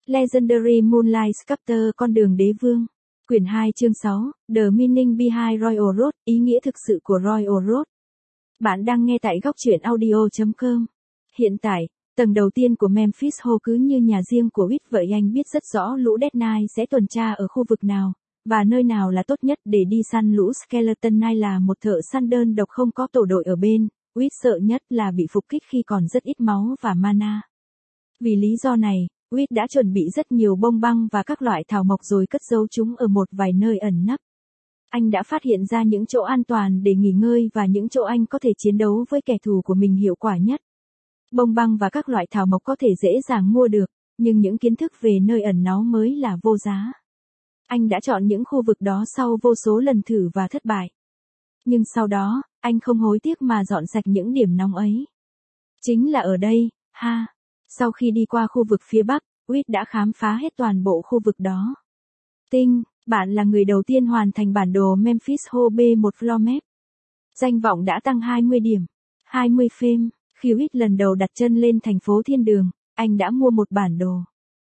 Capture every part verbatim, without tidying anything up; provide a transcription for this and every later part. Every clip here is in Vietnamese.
Legendary Moonlight Sculptor Con đường đế vương. Quyển hai chương sáu, The Meaning Behind Royal Road, ý nghĩa thực sự của Royal Road. Bạn đang nghe tại góc truyện audio chấm com. Hiện tại, tầng đầu tiên của Memphis Hall cứ như nhà riêng của Whit vậy, anh biết rất rõ lũ Dead Knight sẽ tuần tra ở khu vực nào, và nơi nào là tốt nhất để đi săn lũ Skeleton Knight. Là một thợ săn đơn độc không có tổ đội ở bên, Whit sợ nhất là bị phục kích khi còn rất ít máu và mana. Vì lý do này, Whit đã chuẩn bị rất nhiều bông băng và các loại thảo mộc rồi cất giấu chúng ở một vài nơi ẩn nấp. Anh đã phát hiện ra những chỗ an toàn để nghỉ ngơi và những chỗ anh có thể chiến đấu với kẻ thù của mình hiệu quả nhất. Bông băng và các loại thảo mộc có thể dễ dàng mua được, nhưng những kiến thức về nơi ẩn náu mới là vô giá. Anh đã chọn những khu vực đó sau vô số lần thử và thất bại. Nhưng sau đó, anh không hối tiếc mà dọn sạch những điểm nóng ấy. Chính là ở đây, ha. Sau khi đi qua khu vực phía Bắc, Whit đã khám phá hết toàn bộ khu vực đó. Tinh, bạn là người đầu tiên hoàn thành bản đồ Memphis Hall B một floor map. Danh vọng đã tăng hai mươi điểm, hai mươi fame. Khi Whit lần đầu đặt chân lên thành phố thiên đường, anh đã mua một bản đồ.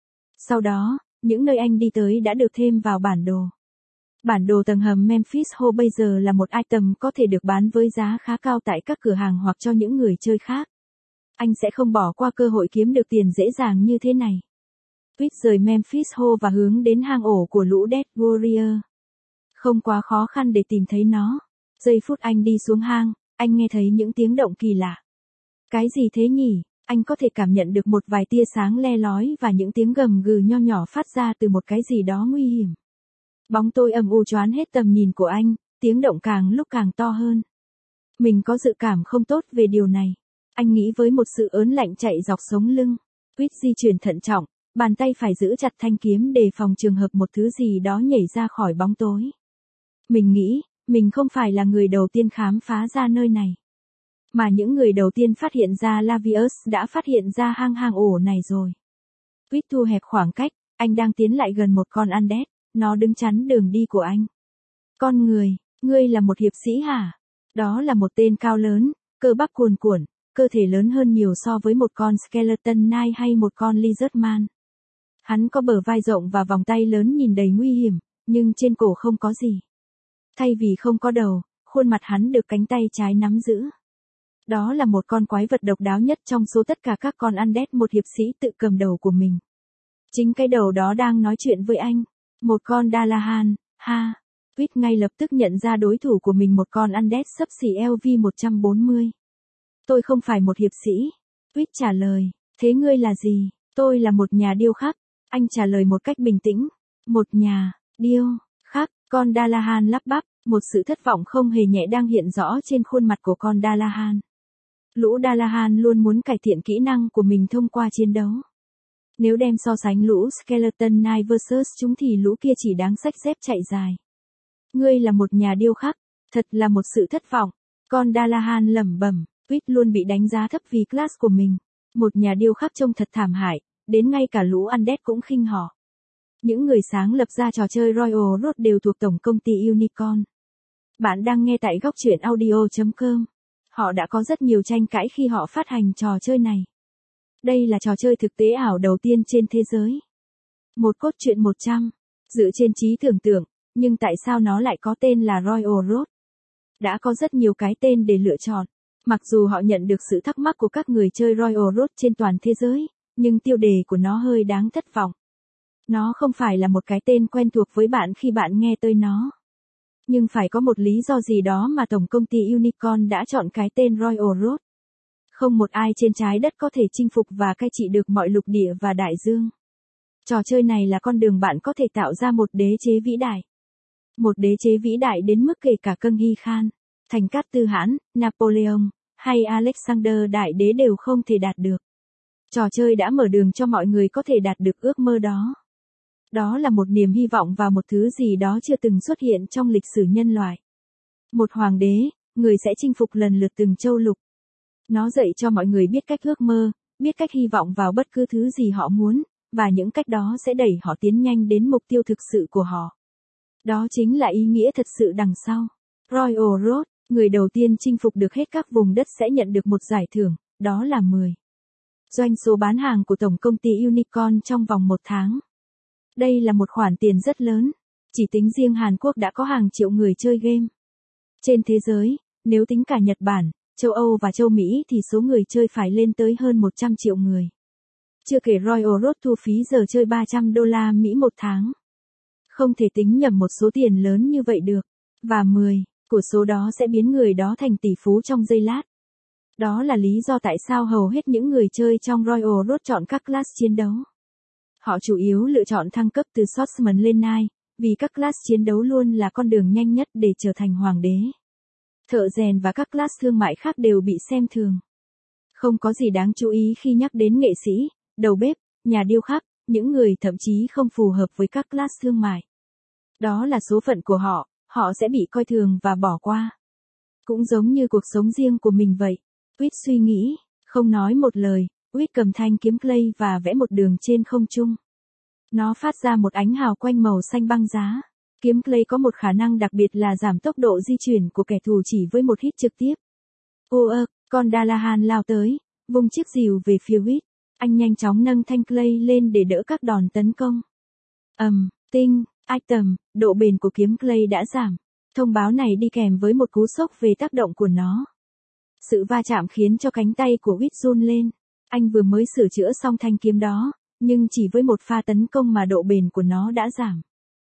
Sau đó, những nơi anh đi tới đã được thêm vào bản đồ. Bản đồ tầng hầm Memphis Hall bây giờ là một item có thể được bán với giá khá cao tại các cửa hàng hoặc cho những người chơi khác. Anh sẽ không bỏ qua cơ hội kiếm được tiền dễ dàng như thế này. Whit rời Memphis Hall và hướng đến hang ổ của lũ Dead Warrior. Không quá khó khăn để tìm thấy nó. Giây phút anh đi xuống hang, anh nghe thấy những tiếng động kỳ lạ. Cái gì thế nhỉ? Anh có thể cảm nhận được một vài tia sáng le lói và những tiếng gầm gừ nho nhỏ phát ra từ một cái gì đó nguy hiểm. Bóng tối âm u choán hết tầm nhìn của anh, tiếng động càng lúc càng to hơn. Mình có dự cảm không tốt về điều này. Anh nghĩ với một sự ớn lạnh chạy dọc sống lưng. Whit di chuyển thận trọng, bàn tay phải giữ chặt thanh kiếm đề phòng trường hợp một thứ gì đó nhảy ra khỏi bóng tối. Mình nghĩ, mình không phải là người đầu tiên khám phá ra nơi này. Mà những người đầu tiên phát hiện ra Lavius đã phát hiện ra hang hang ổ này rồi. Whit thu hẹp khoảng cách, anh đang tiến lại gần một con undead, nó đứng chắn đường đi của anh. Con người, ngươi là một hiệp sĩ hả? Đó là một tên cao lớn, cơ bắp cuồn cuộn, cơ thể lớn hơn nhiều so với một con Skeleton Knight hay một con Lizard Man. Hắn có bờ vai rộng và vòng tay lớn nhìn đầy nguy hiểm, nhưng trên cổ không có gì. Thay vì không có đầu, khuôn mặt hắn được cánh tay trái nắm giữ. Đó là một con quái vật độc đáo nhất trong số tất cả các con undead, một hiệp sĩ tự cầm đầu của mình. Chính cái đầu đó đang nói chuyện với anh. Một con Dalahan, ha. Whit ngay lập tức nhận ra đối thủ của mình, một con undead xấp xỉ L V một trăm bốn mươi. Tôi không phải một hiệp sĩ. Whit trả lời. Thế ngươi là gì? Tôi là một nhà điêu khắc. Anh trả lời một cách bình tĩnh. Một nhà, điêu, khắc. Con Dalahan lắp bắp, một sự thất vọng không hề nhẹ đang hiện rõ trên khuôn mặt của con Dalahan. Lũ Dalahan luôn muốn cải thiện kỹ năng của mình thông qua chiến đấu. Nếu đem so sánh lũ Skeleton Knight versus chúng thì lũ kia chỉ đáng xách dép chạy dài. Ngươi là một nhà điêu khắc, thật là một sự thất vọng. Con Dalahan lẩm bẩm. Whit luôn bị đánh giá thấp vì class của mình. Một nhà điêu khắc trông thật thảm hại, đến ngay cả lũ undead cũng khinh họ. Những người sáng lập ra trò chơi Royal Road đều thuộc tổng công ty Unicorn. Bạn đang nghe tại góc truyện audio chấm com. Họ đã có rất nhiều tranh cãi khi họ phát hành trò chơi này. Đây là trò chơi thực tế ảo đầu tiên trên thế giới. Một cốt truyện một trăm, dựa trên trí tưởng tượng, nhưng tại sao nó lại có tên là Royal Road? Đã có rất nhiều cái tên để lựa chọn. Mặc dù họ nhận được sự thắc mắc của các người chơi Royal Road trên toàn thế giới, nhưng tiêu đề của nó hơi đáng thất vọng. Nó không phải là một cái tên quen thuộc với bạn khi bạn nghe tới nó. Nhưng phải có một lý do gì đó mà tổng công ty Unicorn đã chọn cái tên Royal Road. Không một ai trên trái đất có thể chinh phục và cai trị được mọi lục địa và đại dương. Trò chơi này là con đường bạn có thể tạo ra một đế chế vĩ đại. Một đế chế vĩ đại đến mức kể cả Cân Hy Khan, Thành Cát Tư Hãn, Napoleon, hay Alexander Đại Đế đều không thể đạt được. Trò chơi đã mở đường cho mọi người có thể đạt được ước mơ đó. Đó là một niềm hy vọng vào một thứ gì đó chưa từng xuất hiện trong lịch sử nhân loại. Một hoàng đế, người sẽ chinh phục lần lượt từng châu lục. Nó dạy cho mọi người biết cách ước mơ, biết cách hy vọng vào bất cứ thứ gì họ muốn, và những cách đó sẽ đẩy họ tiến nhanh đến mục tiêu thực sự của họ. Đó chính là ý nghĩa thật sự đằng sau. Royal Road, người đầu tiên chinh phục được hết các vùng đất sẽ nhận được một giải thưởng, đó là mười Doanh số bán hàng của tổng công ty Unicorn trong vòng một tháng. Đây là một khoản tiền rất lớn. Chỉ tính riêng Hàn Quốc đã có hàng triệu người chơi game. Trên thế giới, nếu tính cả Nhật Bản, châu Âu và châu Mỹ thì số người chơi phải lên tới hơn một trăm triệu người. Chưa kể Royal Road thu phí giờ chơi ba trăm đô la Mỹ một tháng. Không thể tính nhầm một số tiền lớn như vậy được. Và mười của số đó sẽ biến người đó thành tỷ phú trong giây lát. Đó là lý do tại sao hầu hết những người chơi trong Royal Road chọn các class chiến đấu. Họ chủ yếu lựa chọn thăng cấp từ Swordsman lên Knight, vì các class chiến đấu luôn là con đường nhanh nhất để trở thành hoàng đế. Thợ rèn và các class thương mại khác đều bị xem thường. Không có gì đáng chú ý khi nhắc đến nghệ sĩ, đầu bếp, nhà điêu khắc, những người thậm chí không phù hợp với các class thương mại. Đó là số phận của họ, họ sẽ bị coi thường và bỏ qua. Cũng giống như cuộc sống riêng của mình vậy. Quýt suy nghĩ, không nói một lời, Quýt cầm thanh kiếm clay và vẽ một đường trên không trung. Nó phát ra một ánh hào quanh màu xanh băng giá. Kiếm clay có một khả năng đặc biệt là giảm tốc độ di chuyển của kẻ thù chỉ với một hit trực tiếp. Ô ơ, con Dalahan lao tới, vung chiếc rìu về phía Quýt. Anh nhanh chóng nâng thanh clay lên để đỡ các đòn tấn công. Ầm, um, tinh, item, độ bền của kiếm clay đã giảm. Thông báo này đi kèm với một cú sốc về tác động của nó. Sự va chạm khiến cho cánh tay của Quýt run lên. Anh vừa mới sửa chữa xong thanh kiếm đó, nhưng chỉ với một pha tấn công mà độ bền của nó đã giảm.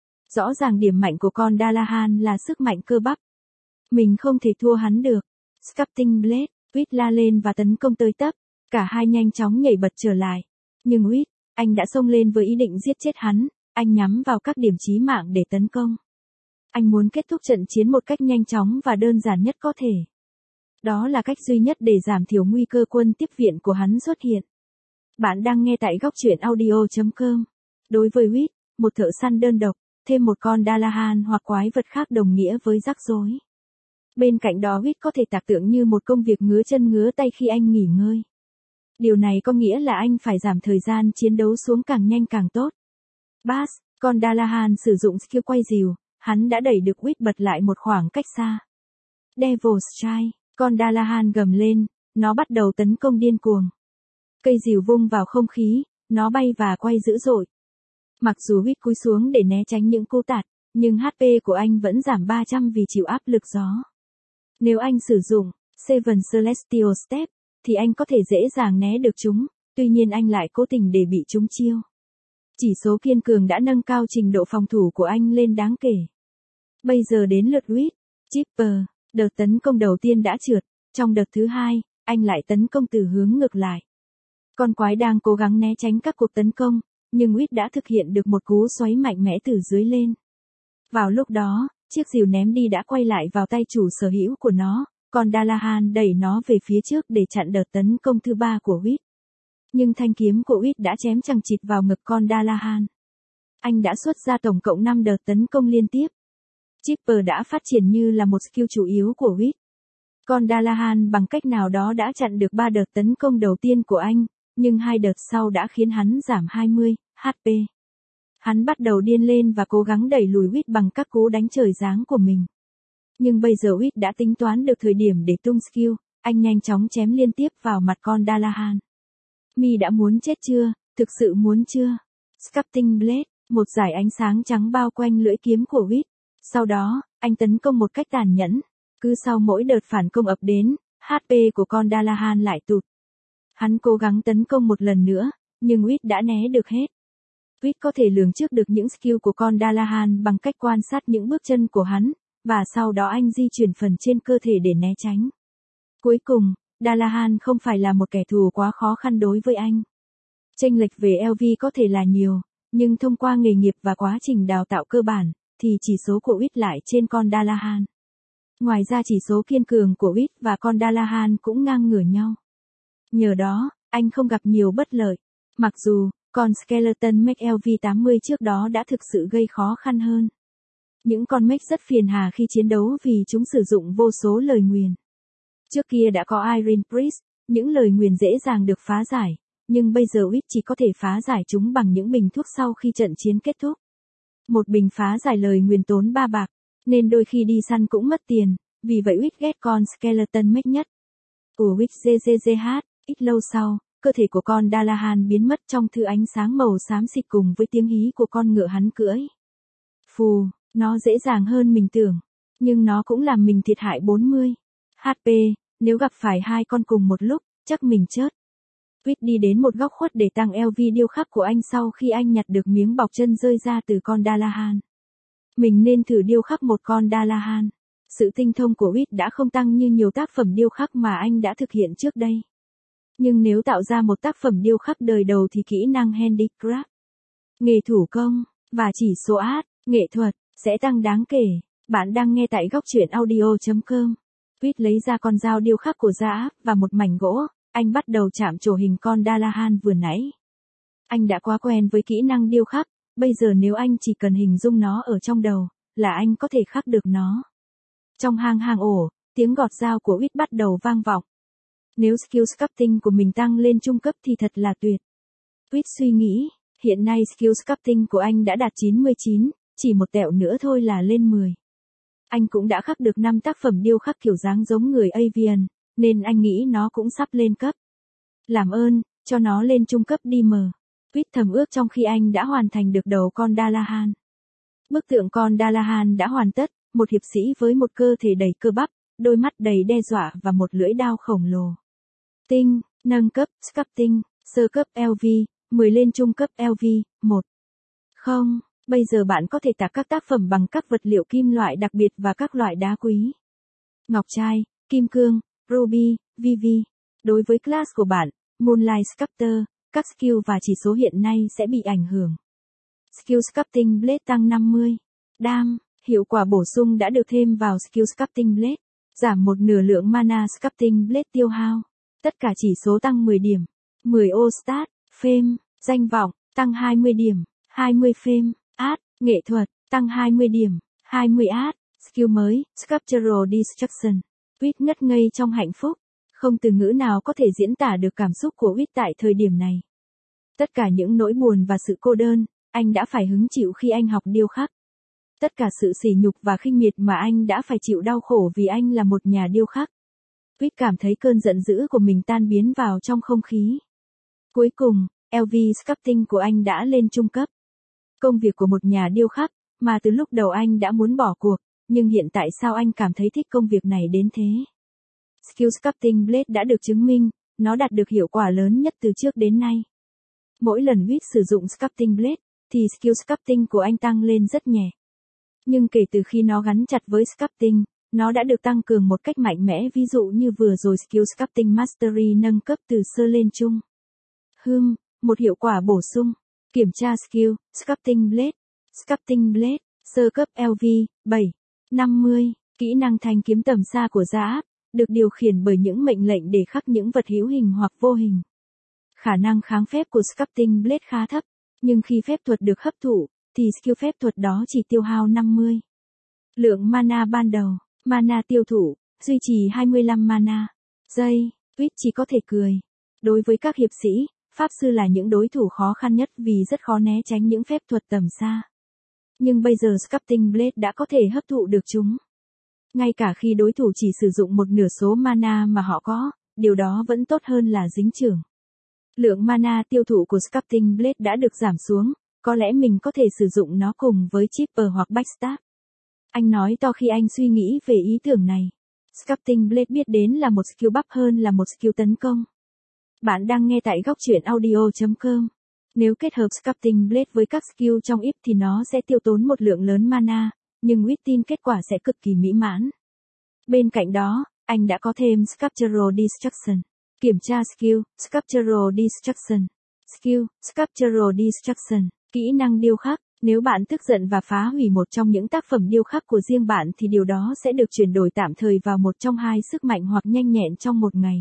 Rõ ràng điểm mạnh của con Dalahan là sức mạnh cơ bắp. Mình không thể thua hắn được. Sculpting Blade, Quýt la lên và tấn công tới tấp. Cả hai nhanh chóng nhảy bật trở lại. Nhưng Quýt, anh đã xông lên với ý định giết chết hắn. Anh nhắm vào các điểm chí mạng để tấn công. Anh muốn kết thúc trận chiến một cách nhanh chóng và đơn giản nhất có thể. Đó là cách duy nhất để giảm thiểu nguy cơ quân tiếp viện của hắn xuất hiện. Bạn đang nghe tại góc truyện audio chấm com. Đối với Quýt, một thợ săn đơn độc, thêm một con Dalahan hoặc quái vật khác đồng nghĩa với rắc rối. Bên cạnh đó Quýt có thể tạc tượng như một công việc ngứa chân ngứa tay khi anh nghỉ ngơi. Điều này có nghĩa là anh phải giảm thời gian chiến đấu xuống càng nhanh càng tốt. Bass, con Dalahan sử dụng skill quay rìu, hắn đã đẩy được Quýt bật lại một khoảng cách xa. Devil Strike, con Dalahan gầm lên, nó bắt đầu tấn công điên cuồng. Cây rìu vung vào không khí, nó bay và quay dữ dội. Mặc dù Quýt cúi xuống để né tránh những cú tạt, nhưng hát pê của anh vẫn giảm ba trăm vì chịu áp lực gió. Nếu anh sử dụng Seven Celestial Step, thì anh có thể dễ dàng né được chúng, tuy nhiên anh lại cố tình để bị chúng chiêu. Chỉ số kiên cường đã nâng cao trình độ phòng thủ của anh lên đáng kể. Bây giờ đến lượt Quýt. Chipper, đợt tấn công đầu tiên đã trượt, trong đợt thứ hai, anh lại tấn công từ hướng ngược lại. Con quái đang cố gắng né tránh các cuộc tấn công, nhưng Quýt đã thực hiện được một cú xoáy mạnh mẽ từ dưới lên. Vào lúc đó, chiếc rìu ném đi đã quay lại vào tay chủ sở hữu của nó, còn Dalahan đẩy nó về phía trước để chặn đợt tấn công thứ ba của Quýt. Nhưng thanh kiếm của Quýt đã chém chằng chịt vào ngực con Dalahan. Anh đã xuất ra tổng cộng năm đợt tấn công liên tiếp. Chipper đã phát triển như là một skill chủ yếu của Quýt. Con Dalahan bằng cách nào đó đã chặn được ba đợt tấn công đầu tiên của anh, nhưng hai đợt sau đã khiến hắn giảm hai mươi hát pê. Hắn bắt đầu điên lên và cố gắng đẩy lùi Quýt bằng các cú đánh trời giáng của mình. Nhưng bây giờ Quýt đã tính toán được thời điểm để tung skill, anh nhanh chóng chém liên tiếp vào mặt con Dalahan. Mi đã muốn chết chưa, thực sự muốn chưa? Sculpting Blade, một dải ánh sáng trắng bao quanh lưỡi kiếm của Quýt. Sau đó, anh tấn công một cách tàn nhẫn. Cứ sau mỗi đợt phản công ập đến, hát pê của con Dalahan lại tụt. Hắn cố gắng tấn công một lần nữa, nhưng Quýt đã né được hết. Quýt có thể lường trước được những skill của con Dalahan bằng cách quan sát những bước chân của hắn, và sau đó anh di chuyển phần trên cơ thể để né tránh. Cuối cùng, Dalahan không phải là một kẻ thù quá khó khăn đối với anh. Chênh lệch về lờ vê có thể là nhiều, nhưng thông qua nghề nghiệp và quá trình đào tạo cơ bản, thì chỉ số của Quýt lại trên con Dalahan. Ngoài ra chỉ số kiên cường của Quýt và con Dalahan cũng ngang ngửa nhau. Nhờ đó, anh không gặp nhiều bất lợi. Mặc dù, con Skeleton Mech lờ vê tám mươi trước đó đã thực sự gây khó khăn hơn. Những con mech rất phiền hà khi chiến đấu vì chúng sử dụng vô số lời nguyền. Trước kia đã có Iron Priest, những lời nguyền dễ dàng được phá giải, nhưng bây giờ Quýt chỉ có thể phá giải chúng bằng những bình thuốc sau khi trận chiến kết thúc. Một bình phá giải lời nguyền tốn ba bạc, nên đôi khi đi săn cũng mất tiền, vì vậy Quýt ghét con Skeleton Mech nhất. Ủa Quýt giê giê giê hát, ít lâu sau, cơ thể của con Dalahan biến mất trong thứ ánh sáng màu xám xịt cùng với tiếng hí của con ngựa hắn cưỡi. Phù, nó dễ dàng hơn mình tưởng, nhưng nó cũng làm mình thiệt hại bốn mươi hát pê, nếu gặp phải hai con cùng một lúc, chắc mình chết. Reed đi đến một góc khuất để tăng eo vi điêu khắc của anh sau khi anh nhặt được miếng bọc chân rơi ra từ con Dalahan. Mình nên thử điêu khắc một con Dalahan. Sự tinh thông của Reed đã không tăng như nhiều tác phẩm điêu khắc mà anh đã thực hiện trước đây. Nhưng nếu tạo ra một tác phẩm điêu khắc đời đầu thì kỹ năng handicraft, nghề thủ công, và chỉ số art, nghệ thuật, sẽ tăng đáng kể. Bạn đang nghe tại góc truyện audio chấm com. Reed lấy ra con dao điêu khắc của Zaap và một mảnh gỗ, anh bắt đầu chạm trổ hình con Dalahan vừa nãy. Anh đã quá quen với kỹ năng điêu khắc, bây giờ nếu anh chỉ cần hình dung nó ở trong đầu, là anh có thể khắc được nó. Trong hang hang ổ, tiếng gọt dao của Reed bắt đầu vang vọng. Nếu skill sculpting của mình tăng lên trung cấp thì thật là tuyệt. Reed suy nghĩ, hiện nay skill sculpting của anh đã đạt chín mươi chín, chỉ một tẹo nữa thôi là lên mười. Anh cũng đã khắc được năm tác phẩm điêu khắc kiểu dáng giống người Avian, nên anh nghĩ nó cũng sắp lên cấp. Làm ơn, cho nó lên trung cấp đi mờ. Reed thầm ước trong khi anh đã hoàn thành được đầu con Dalahan. Bức tượng con Dalahan đã hoàn tất, một hiệp sĩ với một cơ thể đầy cơ bắp, đôi mắt đầy đe dọa và một lưỡi đao khổng lồ. Tinh, nâng cấp, sculpting, sơ cấp lờ vê, mười lên trung cấp lờ vê, một. Không, bây giờ bạn có thể tạc các tác phẩm bằng các vật liệu kim loại đặc biệt và các loại đá quý. Ngọc trai, kim cương, ruby, vê vê. Đối với class của bạn, Moonlight Sculptor, các skill và chỉ số hiện nay sẽ bị ảnh hưởng. Skill Sculpting Blade tăng năm mươi. Đam, hiệu quả bổ sung đã được thêm vào Skill Sculpting Blade. Giảm một nửa lượng mana Sculpting Blade tiêu hao. Tất cả chỉ số tăng mười điểm. mười ô stat, fame, danh vọng, tăng hai mươi điểm. hai mươi fame, art, nghệ thuật, tăng hai mươi điểm. hai mươi art, skill mới, Sculptural Destruction. Reed ngất ngây trong hạnh phúc. Không từ ngữ nào có thể diễn tả được cảm xúc của Reed tại thời điểm này. Tất cả những nỗi buồn và sự cô đơn, anh đã phải hứng chịu khi anh học điêu khắc. Tất cả sự sỉ nhục và khinh miệt mà anh đã phải chịu đau khổ vì anh là một nhà điêu khắc. Reed cảm thấy cơn giận dữ của mình tan biến vào trong không khí. Cuối cùng, lờ vê Sculpting của anh đã lên trung cấp. Công việc của một nhà điêu khắc, mà từ lúc đầu anh đã muốn bỏ cuộc, nhưng hiện tại sao anh cảm thấy thích công việc này đến thế? Skill Sculpting Blade đã được chứng minh, nó đạt được hiệu quả lớn nhất từ trước đến nay. Mỗi lần Reed sử dụng Sculpting Blade, thì skill Sculpting của anh tăng lên rất nhẹ. Nhưng kể từ khi nó gắn chặt với Sculpting, nó đã được tăng cường một cách mạnh mẽ, ví dụ như vừa rồi Skill Sculpting Mastery nâng cấp từ sơ lên trung. Hừm, một hiệu quả bổ sung. Kiểm tra skill, Sculpting Blade. Sculpting Blade, sơ cấp lờ vê, bảy, năm mươi. Kỹ năng thanh kiếm tầm xa của Zaap, được điều khiển bởi những mệnh lệnh để khắc những vật hữu hình hoặc vô hình. Khả năng kháng phép của Sculpting Blade khá thấp, nhưng khi phép thuật được hấp thụ, thì skill phép thuật đó chỉ tiêu hao năm mươi. Lượng mana ban đầu, mana tiêu thụ, duy trì hai mươi lăm mana. Giây, Reed chỉ có thể cười. Đối với các hiệp sĩ, pháp sư là những đối thủ khó khăn nhất vì rất khó né tránh những phép thuật tầm xa. Nhưng bây giờ Sculpting Blade đã có thể hấp thụ được chúng. Ngay cả khi đối thủ chỉ sử dụng một nửa số mana mà họ có, điều đó vẫn tốt hơn là dính chưởng. Lượng mana tiêu thụ của Sculpting Blade đã được giảm xuống, có lẽ mình có thể sử dụng nó cùng với Chipper hoặc Backstab. Anh nói to khi anh suy nghĩ về ý tưởng này. Sculpting Blade biết đến là một skill buff hơn là một skill tấn công. Bạn đang nghe tại góc truyện audio chấm com. Nếu kết hợp Sculpting Blade với các skill trong i pê thì nó sẽ tiêu tốn một lượng lớn mana, nhưng Reed tin kết quả sẽ cực kỳ mỹ mãn. Bên cạnh đó, anh đã có thêm Sculptural Destruction. Kiểm tra skill, Sculptural Destruction. Skill, Sculptural Destruction. Kỹ năng điêu khắc. Nếu bạn tức giận và phá hủy một trong những tác phẩm điêu khắc của riêng bạn thì điều đó sẽ được chuyển đổi tạm thời vào một trong hai sức mạnh hoặc nhanh nhẹn trong một ngày.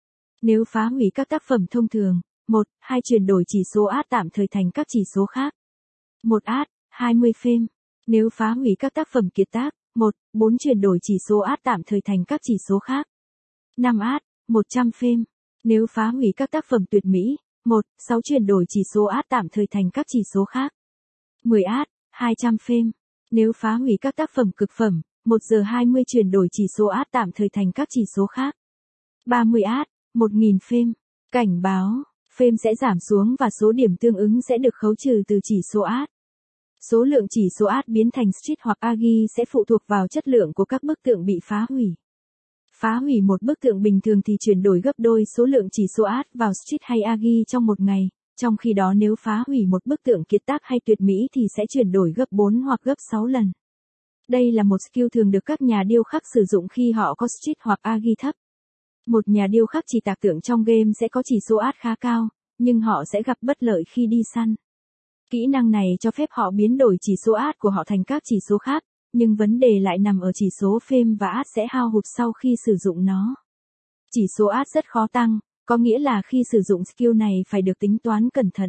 Nếu phá hủy các tác phẩm thông thường, một, hai chuyển đổi chỉ số art tạm thời thành các chỉ số khác. một art, hai mươi fame. Nếu phá hủy các tác phẩm kiệt tác, một, bốn chuyển đổi chỉ số art tạm thời thành các chỉ số khác. năm art, một trăm fame. Nếu phá hủy các tác phẩm tuyệt mỹ, một, sáu chuyển đổi chỉ số art tạm thời thành các chỉ số khác. mười art, hai trăm fame. Nếu phá hủy các tác phẩm cực phẩm, một giờ hai mươi chuyển đổi chỉ số art tạm thời thành các chỉ số khác. ba mươi art, một nghìn fame. Cảnh báo, Fame sẽ giảm xuống và số điểm tương ứng sẽ được khấu trừ từ chỉ số art. Số lượng chỉ số art biến thành street hoặc agi sẽ phụ thuộc vào chất lượng của các bức tượng bị phá hủy. Phá hủy một bức tượng bình thường thì chuyển đổi gấp đôi số lượng chỉ số art vào street hay agi trong một ngày, trong khi đó nếu phá hủy một bức tượng kiệt tác hay tuyệt mỹ thì sẽ chuyển đổi gấp bốn hoặc gấp sáu lần. Đây là một skill thường được các nhà điêu khắc sử dụng khi họ có street hoặc agi thấp. Một nhà điêu khắc chỉ tạc tượng trong game sẽ có chỉ số art khá cao, nhưng họ sẽ gặp bất lợi khi đi săn. Kỹ năng này cho phép họ biến đổi chỉ số art của họ thành các chỉ số khác, nhưng vấn đề lại nằm ở chỉ số fame và art sẽ hao hụt sau khi sử dụng nó. Chỉ số art rất khó tăng, có nghĩa là khi sử dụng skill này phải được tính toán cẩn thận.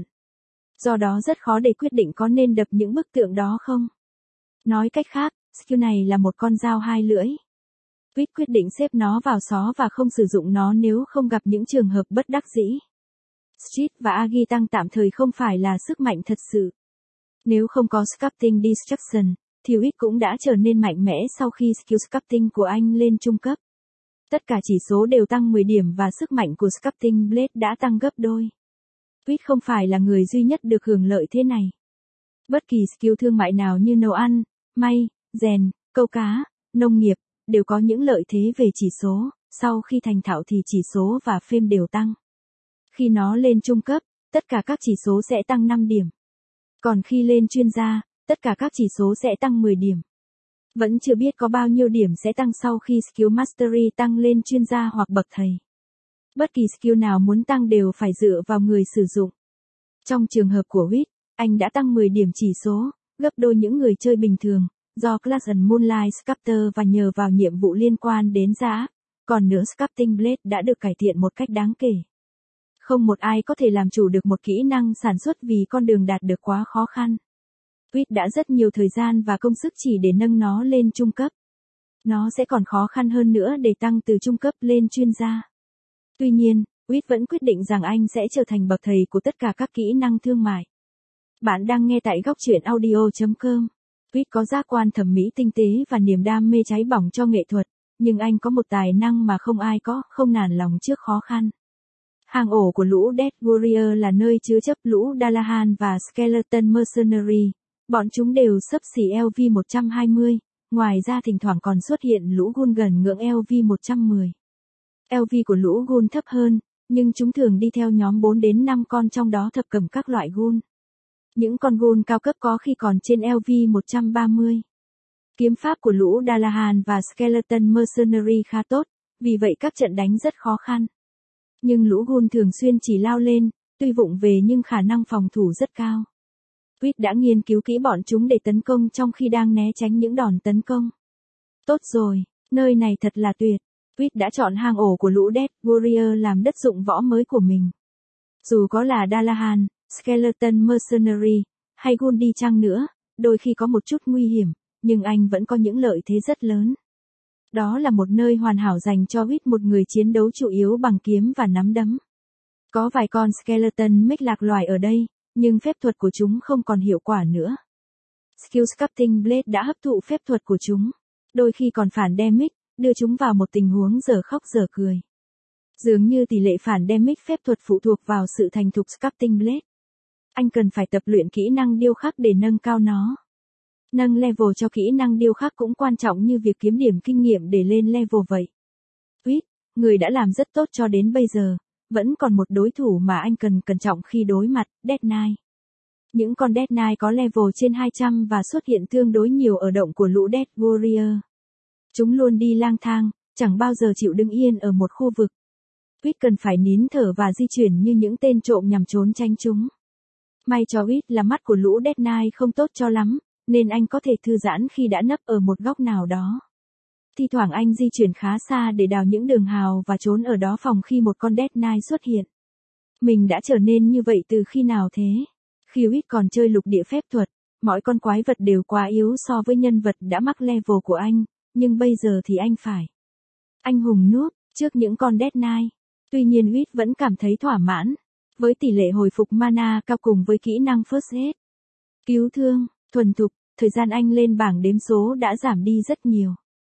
Do đó rất khó để quyết định có nên đập những bức tượng đó không. Nói cách khác, skill này là một con dao hai lưỡi. Quýt quyết định xếp nó vào xó và không sử dụng nó nếu không gặp những trường hợp bất đắc dĩ. Street và agi tăng tạm thời không phải là sức mạnh thật sự. Nếu không có Sculpting Destruction, thì Quýt cũng đã trở nên mạnh mẽ sau khi skill Sculpting của anh lên trung cấp. Tất cả chỉ số đều tăng mười điểm và sức mạnh của Sculpting Blade đã tăng gấp đôi. Quýt không phải là người duy nhất được hưởng lợi thế này. Bất kỳ skill thương mại nào như nấu ăn, may, rèn, câu cá, nông nghiệp, đều có những lợi thế về chỉ số, sau khi thành thạo thì chỉ số và fame đều tăng. Khi nó lên trung cấp, tất cả các chỉ số sẽ tăng năm điểm. Còn khi lên chuyên gia, tất cả các chỉ số sẽ tăng mười điểm. Vẫn chưa biết có bao nhiêu điểm sẽ tăng sau khi skill mastery tăng lên chuyên gia hoặc bậc thầy. Bất kỳ skill nào muốn tăng đều phải dựa vào người sử dụng. Trong trường hợp của Quýt, anh đã tăng mười điểm chỉ số, gấp đôi những người chơi bình thường, do Clash Moonlight Sculptor và nhờ vào nhiệm vụ liên quan đến giá, còn nữa Sculpting Blade đã được cải thiện một cách đáng kể. Không một ai có thể làm chủ được một kỹ năng sản xuất vì con đường đạt được quá khó khăn. Quýt đã rất nhiều thời gian và công sức chỉ để nâng nó lên trung cấp. Nó sẽ còn khó khăn hơn nữa để tăng từ trung cấp lên chuyên gia. Tuy nhiên, Quýt vẫn quyết định rằng anh sẽ trở thành bậc thầy của tất cả các kỹ năng thương mại. Bạn đang nghe tại góc truyện audio chấm com. Quýt có giác quan thẩm mỹ tinh tế và niềm đam mê cháy bỏng cho nghệ thuật, nhưng anh có một tài năng mà không ai có, không nản lòng trước khó khăn. Hang ổ của lũ Death Warrior là nơi chứa chấp lũ Dalahan và Skeleton Mercenary. Bọn chúng đều xấp xỉ L V một trăm hai mươi, ngoài ra thỉnh thoảng còn xuất hiện lũ Ghoul gần ngưỡng L V một trăm mười. L V của lũ Ghoul thấp hơn, nhưng chúng thường đi theo nhóm bốn đến năm con trong đó thập cẩm các loại Ghoul. Những con Ghoul cao cấp có khi còn trên L V một trăm ba mươi. Kiếm pháp của lũ Dalahan và Skeleton Mercenary khá tốt, vì vậy các trận đánh rất khó khăn. Nhưng lũ Ghoul thường xuyên chỉ lao lên, tuy vụng về nhưng khả năng phòng thủ rất cao. Quýt đã nghiên cứu kỹ bọn chúng để tấn công trong khi đang né tránh những đòn tấn công. Tốt rồi, nơi này thật là tuyệt. Quýt đã chọn hang ổ của lũ Death Warrior làm đất dụng võ mới của mình. Dù có là Dalahan, Skeleton Mercenary, hay Ghoul đi chăng nữa, đôi khi có một chút nguy hiểm, nhưng anh vẫn có những lợi thế rất lớn. Đó là một nơi hoàn hảo dành cho Quýt, một người chiến đấu chủ yếu bằng kiếm và nắm đấm. Có vài con Skeleton mech lạc loài ở đây, nhưng phép thuật của chúng không còn hiệu quả nữa. Skill Sculpting Blade đã hấp thụ phép thuật của chúng, đôi khi còn phản damage, đưa chúng vào một tình huống dở khóc dở cười. Dường như tỷ lệ phản damage phép thuật phụ thuộc vào sự thành thục Sculpting Blade. Anh cần phải tập luyện kỹ năng điêu khắc để nâng cao nó. Nâng level cho kỹ năng điêu khắc cũng quan trọng như việc kiếm điểm kinh nghiệm để lên level vậy. Quýt, người đã làm rất tốt cho đến bây giờ, vẫn còn một đối thủ mà anh cần cẩn trọng khi đối mặt, Death Knight. Những con Death Knight có level trên hai trăm và xuất hiện tương đối nhiều ở động của lũ Death Warrior. Chúng luôn đi lang thang, chẳng bao giờ chịu đứng yên ở một khu vực. Quýt cần phải nín thở và di chuyển như những tên trộm nhằm trốn tránh chúng. May cho Quýt là mắt của lũ Death Knight không tốt cho lắm, nên anh có thể thư giãn khi đã nấp ở một góc nào đó. Thi thoảng anh di chuyển khá xa để đào những đường hào và trốn ở đó phòng khi một con Death Knight xuất hiện. Mình đã trở nên như vậy từ khi nào thế? Khi Quýt còn chơi lục địa phép thuật, mọi con quái vật đều quá yếu so với nhân vật đã mắc level của anh, nhưng bây giờ thì anh phải anh hùng núp trước những con Death Knight. Tuy nhiên Quýt vẫn cảm thấy thỏa mãn với tỷ lệ hồi phục mana cao cùng với kỹ năng First Aid. Cứu thương, thuần thục, thời gian anh lên bảng đếm số đã giảm đi rất nhiều.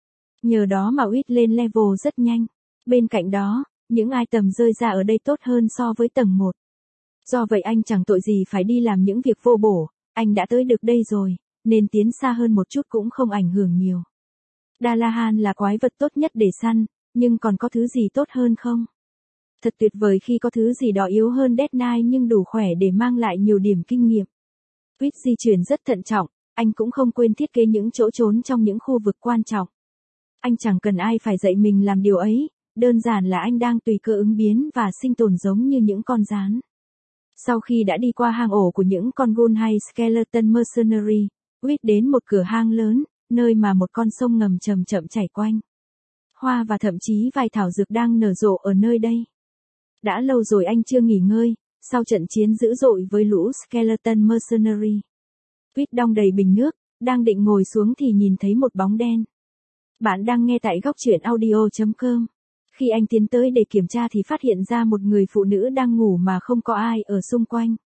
Nhờ đó mà Quýt lên level rất nhanh. Bên cạnh đó, những item rơi ra ở đây tốt hơn so với tầng một. Do vậy anh chẳng tội gì phải đi làm những việc vô bổ, anh đã tới được đây rồi, nên tiến xa hơn một chút cũng không ảnh hưởng nhiều. Dalahan là quái vật tốt nhất để săn, nhưng còn có thứ gì tốt hơn không? Thật tuyệt vời khi có thứ gì đó yếu hơn Dead Knight nhưng đủ khỏe để mang lại nhiều điểm kinh nghiệm. Reed di chuyển rất thận trọng, anh cũng không quên thiết kế những chỗ trốn trong những khu vực quan trọng. Anh chẳng cần ai phải dạy mình làm điều ấy, đơn giản là anh đang tùy cơ ứng biến và sinh tồn giống như những con gián. Sau khi đã đi qua hang ổ của những con ghoul hay skeleton mercenary, Reed đến một cửa hang lớn, nơi mà một con sông ngầm chậm chậm chảy quanh. Hoa và thậm chí vài thảo dược đang nở rộ ở nơi đây. Đã lâu rồi anh chưa nghỉ ngơi, sau trận chiến dữ dội với lũ skeleton mercenary. Reed đong đầy bình nước, đang định ngồi xuống thì nhìn thấy một bóng đen. Bạn đang nghe tại góc truyện audio chấm com. Khi anh tiến tới để kiểm tra thì phát hiện ra một người phụ nữ đang ngủ mà không có ai ở xung quanh.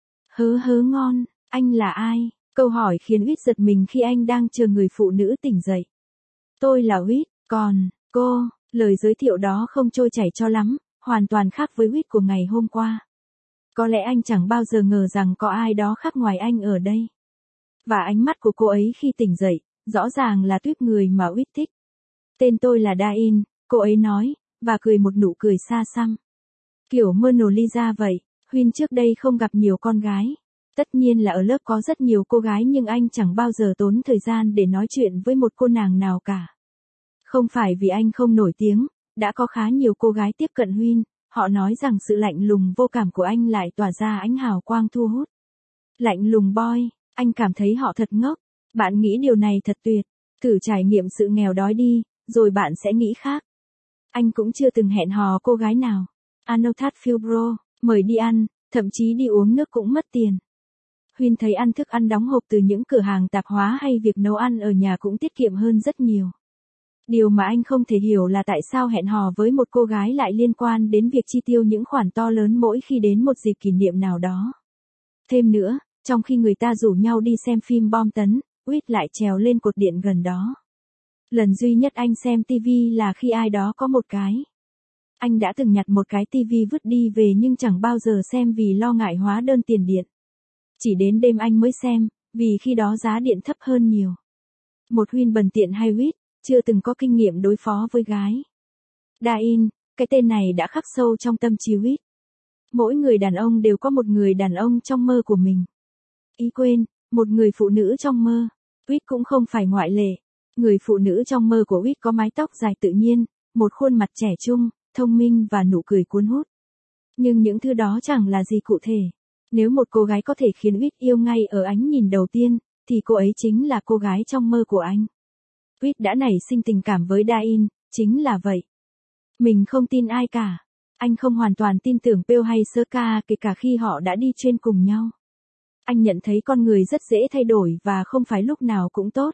Hớ hớ ngon, anh là ai? Câu hỏi khiến Reed giật mình khi anh đang chờ người phụ nữ tỉnh dậy. Tôi là Reed, còn, cô, lời giới thiệu đó không trôi chảy cho lắm, hoàn toàn khác với Reed của ngày hôm qua. Có lẽ anh chẳng bao giờ ngờ rằng có ai đó khác ngoài anh ở đây. Và ánh mắt của cô ấy khi tỉnh dậy, rõ ràng là tuýp người mà Reed thích. Tên tôi là Dain, cô ấy nói, và cười một nụ cười xa xăm. Kiểu Mona Lisa vậy, Huyên trước đây không gặp nhiều con gái. Tất nhiên là ở lớp có rất nhiều cô gái nhưng anh chẳng bao giờ tốn thời gian để nói chuyện với một cô nàng nào cả. Không phải vì anh không nổi tiếng, đã có khá nhiều cô gái tiếp cận Huyên, họ nói rằng sự lạnh lùng vô cảm của anh lại tỏa ra ánh hào quang thu hút. Lạnh lùng boy, anh cảm thấy họ thật ngốc. Bạn nghĩ điều này thật tuyệt, thử trải nghiệm sự nghèo đói đi, rồi bạn sẽ nghĩ khác. Anh cũng chưa từng hẹn hò cô gái nào. Anothat Philbro, mời đi ăn, thậm chí đi uống nước cũng mất tiền. Huyên thấy ăn thức ăn đóng hộp từ những cửa hàng tạp hóa hay việc nấu ăn ở nhà cũng tiết kiệm hơn rất nhiều. Điều mà anh không thể hiểu là tại sao hẹn hò với một cô gái lại liên quan đến việc chi tiêu những khoản to lớn mỗi khi đến một dịp kỷ niệm nào đó. Thêm nữa, trong khi người ta rủ nhau đi xem phim bom tấn, Reed lại trèo lên cột điện gần đó. Lần duy nhất anh xem tivi là khi ai đó có một cái. Anh đã từng nhặt một cái tivi vứt đi về nhưng chẳng bao giờ xem vì lo ngại hóa đơn tiền điện. Chỉ đến đêm anh mới xem, vì khi đó giá điện thấp hơn nhiều. Một Huyên bần tiện hay Reed, chưa từng có kinh nghiệm đối phó với gái. Dain, cái tên này đã khắc sâu trong tâm trí Reed. Mỗi người đàn ông đều có một người đàn ông trong mơ của mình. Ý quên, một người phụ nữ trong mơ. Reed cũng không phải ngoại lệ. Người phụ nữ trong mơ của Reed có mái tóc dài tự nhiên, một khuôn mặt trẻ trung, thông minh và nụ cười cuốn hút. Nhưng những thứ đó chẳng là gì cụ thể. Nếu một cô gái có thể khiến Reed yêu ngay ở ánh nhìn đầu tiên, thì cô ấy chính là cô gái trong mơ của anh. Reed đã nảy sinh tình cảm với Dain, chính là vậy. Mình không tin ai cả. Anh không hoàn toàn tin tưởng Pearl hay Sokka kể cả khi họ đã đi trên cùng nhau. Anh nhận thấy con người rất dễ thay đổi và không phải lúc nào cũng tốt.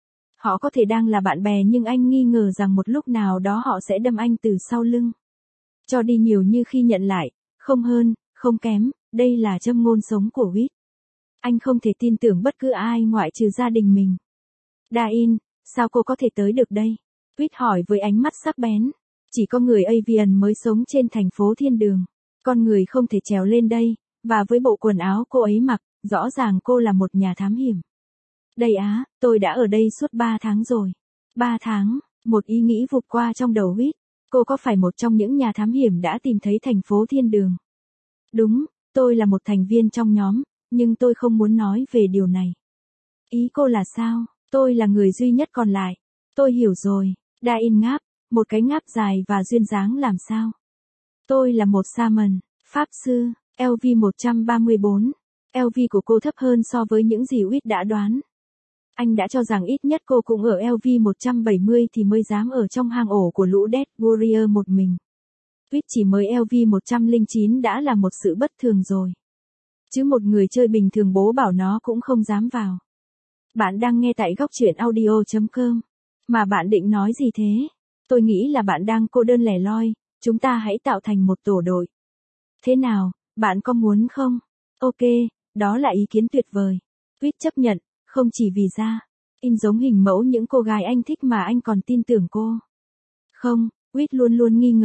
Họ có thể đang là bạn bè nhưng anh nghi ngờ rằng một lúc nào đó họ sẽ đâm anh từ sau lưng. Cho đi nhiều như khi nhận lại, không hơn, không kém, đây là châm ngôn sống của Reed. Anh không thể tin tưởng bất cứ ai ngoại trừ gia đình mình. Dain, sao cô có thể tới được đây? Reed hỏi với ánh mắt sắc bén. Chỉ có người Avian mới sống trên thành phố thiên đường. Con người không thể trèo lên đây, và với bộ quần áo cô ấy mặc, rõ ràng cô là một nhà thám hiểm. Đây á, tôi đã ở đây suốt ba tháng rồi. Ba tháng, một ý nghĩ vụt qua trong đầu Reed. Cô có phải một trong những nhà thám hiểm đã tìm thấy thành phố thiên đường? Đúng, tôi là một thành viên trong nhóm, nhưng tôi không muốn nói về điều này. Ý cô là sao? Tôi là người duy nhất còn lại. Tôi hiểu rồi. Dain ngáp, một cái ngáp dài và duyên dáng làm sao? Tôi là một Shaman, Pháp sư, L V một ba bốn. L V của cô thấp hơn so với những gì Reed đã đoán. Anh đã cho rằng ít nhất cô cũng ở L V một bảy mươi thì mới dám ở trong hang ổ của lũ Death Warrior một mình. Reed chỉ mới L V một không chín đã là một sự bất thường rồi. Chứ một người chơi bình thường bố bảo nó cũng không dám vào. Bạn đang nghe tại góc truyện audio chấm com. Mà bạn định nói gì thế? Tôi nghĩ là bạn đang cô đơn lẻ loi, chúng ta hãy tạo thành một tổ đội. Thế nào, bạn có muốn không? Ok, đó là ý kiến tuyệt vời. Reed chấp nhận, không chỉ vì da, in giống hình mẫu những cô gái anh thích mà anh còn tin tưởng cô. Không, Reed luôn luôn nghi ngờ,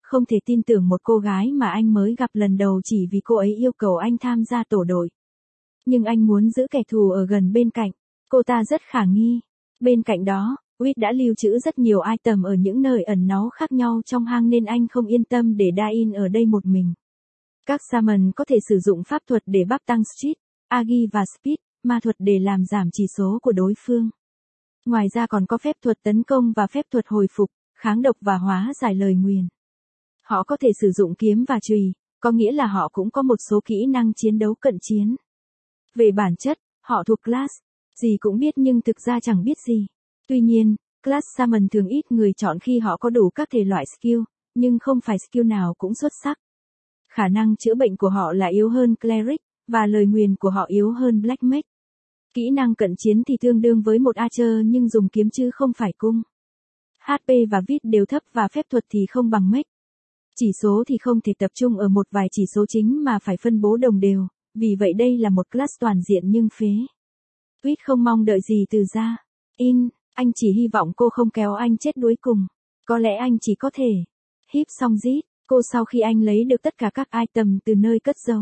không thể tin tưởng một cô gái mà anh mới gặp lần đầu chỉ vì cô ấy yêu cầu anh tham gia tổ đội. Nhưng anh muốn giữ kẻ thù ở gần bên cạnh, cô ta rất khả nghi. Bên cạnh đó, Reed đã lưu trữ rất nhiều item ở những nơi ẩn náu khác nhau trong hang nên anh không yên tâm để Dain ở đây một mình. Các Shaman có thể sử dụng pháp thuật để bắp tăng Street, Agi và Speed, ma thuật để làm giảm chỉ số của đối phương. Ngoài ra còn có phép thuật tấn công và phép thuật hồi phục, kháng độc và hóa giải lời nguyền. Họ có thể sử dụng kiếm và chùy, có nghĩa là họ cũng có một số kỹ năng chiến đấu cận chiến. Về bản chất, họ thuộc class, gì cũng biết nhưng thực ra chẳng biết gì. Tuy nhiên, class Shaman thường ít người chọn khi họ có đủ các thể loại skill, nhưng không phải skill nào cũng xuất sắc. Khả năng chữa bệnh của họ là yếu hơn Cleric, và lời nguyền của họ yếu hơn Black Mage. Kỹ năng cận chiến thì tương đương với một Archer nhưng dùng kiếm chứ không phải cung. hát pê và vít đều thấp và phép thuật thì không bằng Mage. Chỉ số thì không thể tập trung ở một vài chỉ số chính mà phải phân bố đồng đều, vì vậy đây là một class toàn diện nhưng phế. Vít không mong đợi gì từ ra. In, anh chỉ hy vọng cô không kéo anh chết đuối cùng. Có lẽ anh chỉ có thể. Híp xong rít, cô sau khi anh lấy được tất cả các item từ nơi cất giấu.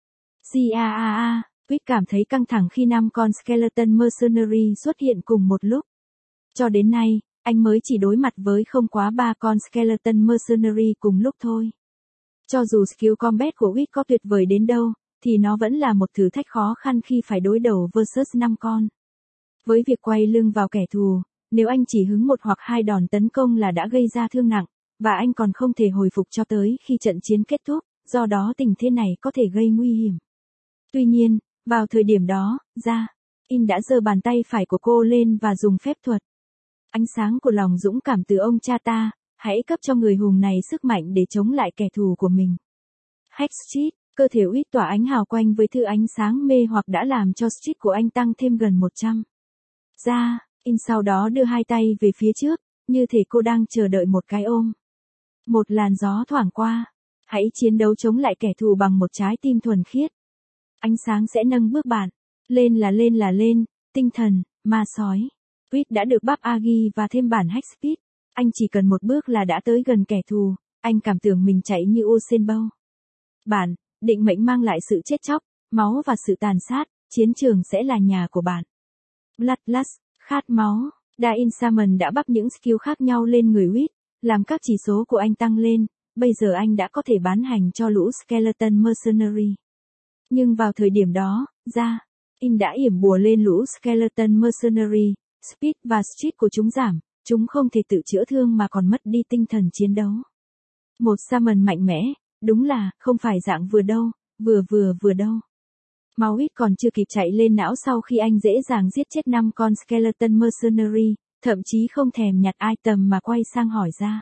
Giaa, Vít cảm thấy căng thẳng khi năm con Skeleton Mercenary xuất hiện cùng một lúc. Cho đến nay, anh mới chỉ đối mặt với không quá ba con Skeleton Mercenary cùng lúc thôi. Cho dù skill combat của Vít có tuyệt vời đến đâu, thì nó vẫn là một thử thách khó khăn khi phải đối đầu versus năm con. Với việc quay lưng vào kẻ thù, nếu anh chỉ hứng một hoặc hai đòn tấn công là đã gây ra thương nặng, và anh còn không thể hồi phục cho tới khi trận chiến kết thúc, do đó tình thế này có thể gây nguy hiểm. Tuy nhiên, vào thời điểm đó, ra, In đã giơ bàn tay phải của cô lên và dùng phép thuật. Ánh sáng của lòng dũng cảm từ ông cha ta, hãy cấp cho người hùng này sức mạnh để chống lại kẻ thù của mình. Hack Street, cơ thể Uýt tỏa ánh hào quanh với thứ ánh sáng mê hoặc đã làm cho Street của anh tăng thêm gần một trăm. Ra, In sau đó đưa hai tay về phía trước, như thể cô đang chờ đợi một cái ôm. Một làn gió thoảng qua. Hãy chiến đấu chống lại kẻ thù bằng một trái tim thuần khiết. Ánh sáng sẽ nâng bước bạn. Lên là lên là lên, tinh thần, ma sói. Reed đã được bắp Agi và thêm bản Hack Speed. Anh chỉ cần một bước là đã tới gần kẻ thù, anh cảm tưởng mình chạy như Usain Bolt. Bạn, định mệnh mang lại sự chết chóc, máu và sự tàn sát, chiến trường sẽ là nhà của bạn. Bloodlust, khát máu. Dain Shaman đã bắp những skill khác nhau lên người Reed, làm các chỉ số của anh tăng lên, bây giờ anh đã có thể bán hành cho lũ Skeleton Mercenary. Nhưng vào thời điểm đó, ra, In đã yểm bùa lên lũ Skeleton Mercenary, Speed và Street của chúng giảm, chúng không thể tự chữa thương mà còn mất đi tinh thần chiến đấu. Một Shaman mạnh mẽ, đúng là, không phải dạng vừa đâu, vừa vừa vừa đâu. Máu ít còn chưa kịp chạy lên não sau khi anh dễ dàng giết chết năm con Skeleton Mercenary, thậm chí không thèm nhặt item mà quay sang hỏi ra.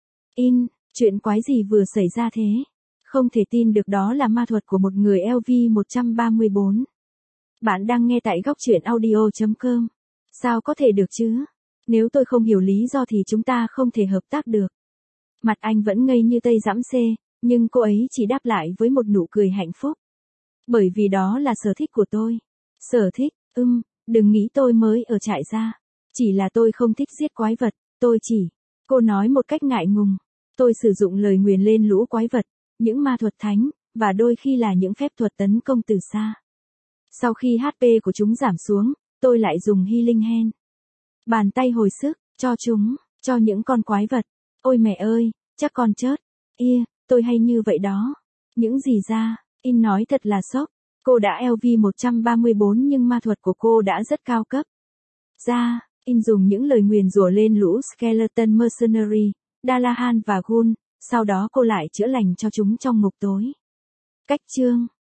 In, chuyện quái gì vừa xảy ra thế? Không thể tin được đó là ma thuật của một người L V một ba bốn. Bạn đang nghe tại góc truyện audio chấm com. Sao có thể được chứ? Nếu tôi không hiểu lý do thì chúng ta không thể hợp tác được. Mặt anh vẫn ngây như tây giẫm xê, nhưng cô ấy chỉ đáp lại với một nụ cười hạnh phúc. Bởi vì đó là sở thích của tôi. Sở thích, ưm, đừng nghĩ tôi mới ở trại ra. Chỉ là tôi không thích giết quái vật, tôi chỉ. Cô nói một cách ngại ngùng. Tôi sử dụng lời nguyền lên lũ quái vật, những ma thuật thánh, và đôi khi là những phép thuật tấn công từ xa. Sau khi hát pê của chúng giảm xuống, tôi lại dùng Healing Hand. Bàn tay hồi sức, cho chúng, cho những con quái vật. Ôi mẹ ơi, chắc con chớt. Ia, yeah, tôi hay như vậy đó. Những gì ra, In nói thật là sốc. Cô đã L V một ba bốn nhưng ma thuật của cô đã rất cao cấp. Ra, In dùng những lời nguyền rủa lên lũ Skeleton Mercenary, Dalahan và Ghul, sau đó cô lại chữa lành cho chúng trong ngục tối. Cách chương